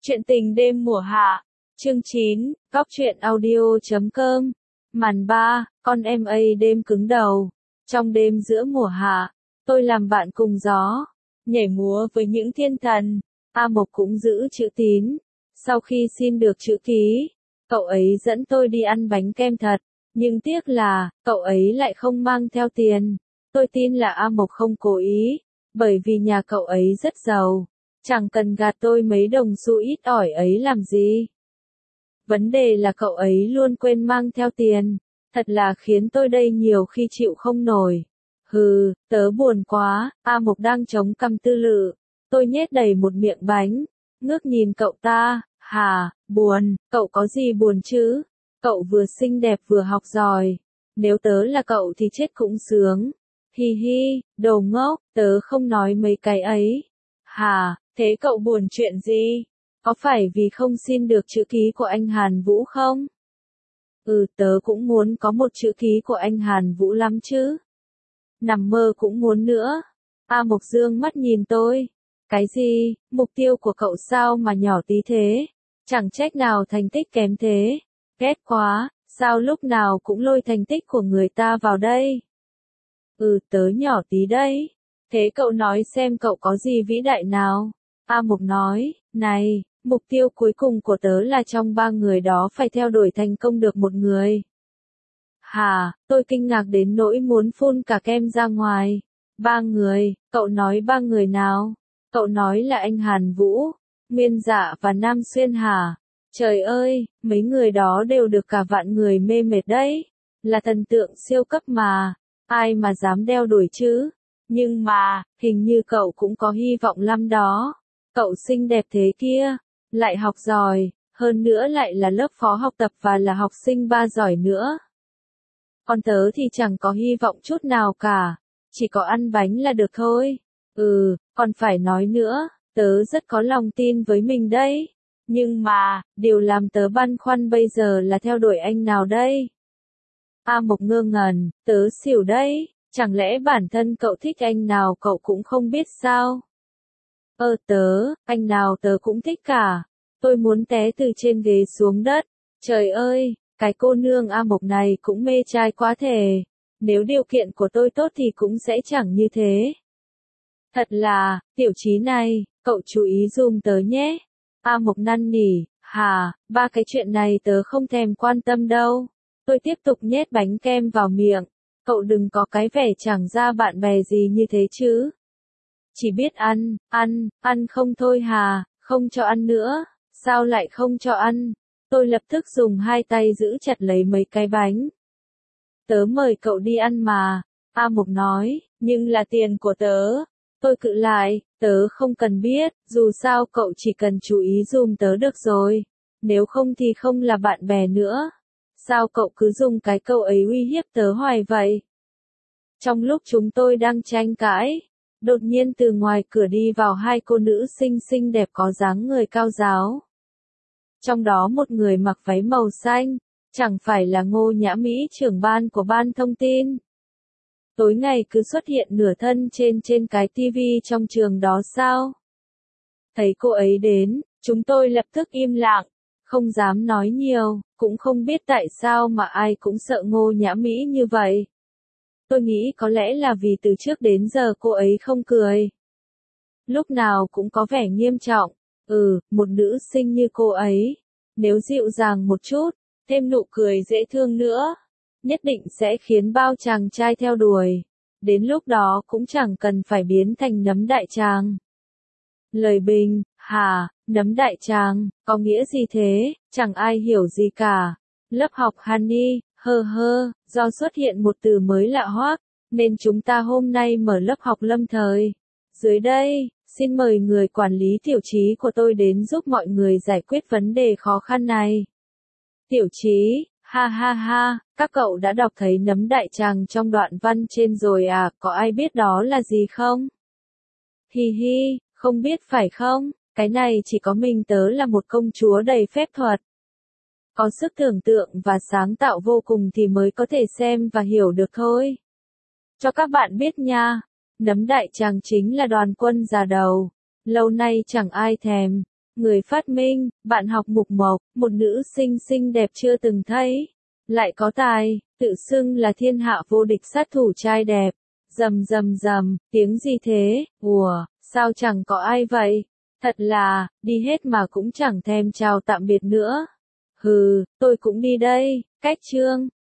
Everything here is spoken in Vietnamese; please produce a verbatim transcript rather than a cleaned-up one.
Chuyện tình đêm mùa hạ, chương chín, góc truyện audio chấm com. Màn ba, con em ấy đêm cứng đầu. Trong đêm giữa mùa hạ, tôi làm bạn cùng gió, nhảy múa với những thiên thần. A Mộc cũng giữ chữ tín. Sau khi xin được chữ ký, cậu ấy dẫn tôi đi ăn bánh kem thật, nhưng tiếc là, cậu ấy lại không mang theo tiền. Tôi tin là A Mộc không cố ý, bởi vì nhà cậu ấy rất giàu. Chẳng cần gạt tôi mấy đồng xu ít ỏi ấy làm gì. Vấn đề là cậu ấy luôn quên mang theo tiền, thật là khiến tôi đây nhiều khi chịu không nổi. Hừ, tớ buồn quá. A Mộc đang chống cằm tư lự, tôi nhét đầy một miệng bánh, ngước nhìn cậu ta. Hà, buồn, cậu có gì buồn chứ? Cậu vừa xinh đẹp vừa học giỏi, nếu tớ là cậu thì chết cũng sướng. Hi hi, đồ ngốc, tớ không nói mấy cái ấy. Hà, thế cậu buồn chuyện gì? Có phải vì không xin được chữ ký của anh Hàn Vũ không? Ừ, tớ cũng muốn có một chữ ký của anh Hàn Vũ lắm chứ. Nằm mơ cũng muốn nữa. A Mộc dương mắt nhìn tôi. Cái gì, mục tiêu của cậu sao mà nhỏ tí thế? Chẳng trách nào thành tích kém thế. Ghét quá, sao lúc nào cũng lôi thành tích của người ta vào đây? Ừ, tớ nhỏ tí đấy. Thế cậu nói xem cậu có gì vĩ đại nào? A Mộc nói, này, mục tiêu cuối cùng của tớ là trong ba người đó phải theo đuổi thành công được một người. Hà, tôi kinh ngạc đến nỗi muốn phun cả kem ra ngoài. Ba người, cậu nói ba người nào? Cậu nói là anh Hàn Vũ, Nguyên Dạ và Nam Xuyên hả? Trời ơi, mấy người đó đều được cả vạn người mê mệt đấy. Là thần tượng siêu cấp mà, ai mà dám đeo đuổi chứ? Nhưng mà, hình như cậu cũng có hy vọng lắm đó. Cậu xinh đẹp thế kia, lại học giỏi, hơn nữa lại là lớp phó học tập và là học sinh ba giỏi nữa. Còn tớ thì chẳng có hy vọng chút nào cả, chỉ có ăn bánh là được thôi. Ừ, còn phải nói nữa, tớ rất có lòng tin với mình đấy. Nhưng mà, điều làm tớ băn khoăn bây giờ là theo đuổi anh nào đây? A Mộc ngơ ngẩn, tớ xỉu đấy. Chẳng lẽ bản thân cậu thích anh nào cậu cũng không biết sao? Ơ tớ, anh nào tớ cũng thích cả. Tôi muốn té từ trên ghế xuống đất. Trời ơi, cái cô nương A Mộc này cũng mê trai quá thể. Nếu điều kiện của tôi tốt thì cũng sẽ chẳng như thế. Thật là, tiểu Chí này, cậu chú ý giùm tớ nhé. A Mộc năn nỉ, hà, ba cái chuyện này tớ không thèm quan tâm đâu. Tôi tiếp tục nhét bánh kem vào miệng. Cậu đừng có cái vẻ chẳng ra bạn bè gì như thế chứ. Chỉ biết ăn, ăn, ăn không thôi hà, không cho ăn nữa. Sao lại không cho ăn? Tôi lập tức dùng hai tay giữ chặt lấy mấy cái bánh. Tớ mời cậu đi ăn mà. A Mộc nói, nhưng là tiền của tớ. Tôi cự lại, tớ không cần biết, dù sao cậu chỉ cần chú ý giùm tớ được rồi. Nếu không thì không là bạn bè nữa. Sao cậu cứ dùng cái câu ấy uy hiếp tớ hoài vậy? Trong lúc chúng tôi đang tranh cãi, đột nhiên từ ngoài cửa đi vào hai cô nữ xinh xinh đẹp có dáng người cao ráo. Trong đó một người mặc váy màu xanh, chẳng phải là Ngô Nhã Mỹ trưởng ban của ban thông tin. Tối ngày cứ xuất hiện nửa thân trên trên cái tivi trong trường đó sao? Thấy cô ấy đến, chúng tôi lập tức im lặng. Không dám nói nhiều, cũng không biết tại sao mà ai cũng sợ Ngô Nhã Mỹ như vậy. Tôi nghĩ có lẽ là vì từ trước đến giờ cô ấy không cười. Lúc nào cũng có vẻ nghiêm trọng. Ừ, một nữ sinh như cô ấy, nếu dịu dàng một chút, thêm nụ cười dễ thương nữa, nhất định sẽ khiến bao chàng trai theo đuổi. Đến lúc đó cũng chẳng cần phải biến thành nấm đại tràng. Lời bình, hà, nấm đại tràng, có nghĩa gì thế, chẳng ai hiểu gì cả. Lớp học Honey, hơ hơ, do xuất hiện một từ mới lạ hoắc, nên chúng ta hôm nay mở lớp học lâm thời. Dưới đây, xin mời người quản lý Tiểu Chí của tôi đến giúp mọi người giải quyết vấn đề khó khăn này. Tiểu Chí, ha ha ha, các cậu đã đọc thấy nấm đại tràng trong đoạn văn trên rồi à, có ai biết đó là gì không? Hi hi, không biết phải không? Cái này chỉ có mình tớ là một công chúa đầy phép thuật. Có sức tưởng tượng và sáng tạo vô cùng thì mới có thể xem và hiểu được thôi. Cho các bạn biết nha, nấm đại tràng chính là đoàn quân già đầu. Lâu nay chẳng ai thèm. Người phát minh, bạn học mục mộc, một nữ sinh xinh đẹp chưa từng thấy. Lại có tài, tự xưng là thiên hạ vô địch sát thủ trai đẹp. Rầm rầm rầm, tiếng gì thế, ùa, sao chẳng có ai vậy? Thật là, đi hết mà cũng chẳng thèm chào tạm biệt nữa. Hừ, tôi cũng đi đây, cách chương.